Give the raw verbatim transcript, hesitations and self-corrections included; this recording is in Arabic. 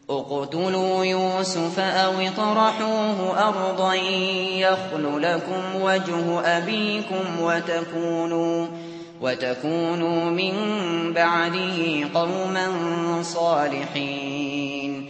اقتلوا يوسف أو اطرحوه أرضا يخل لكم وجه أبيكم وتكونوا, وتكونوا من بعده قوما صالحين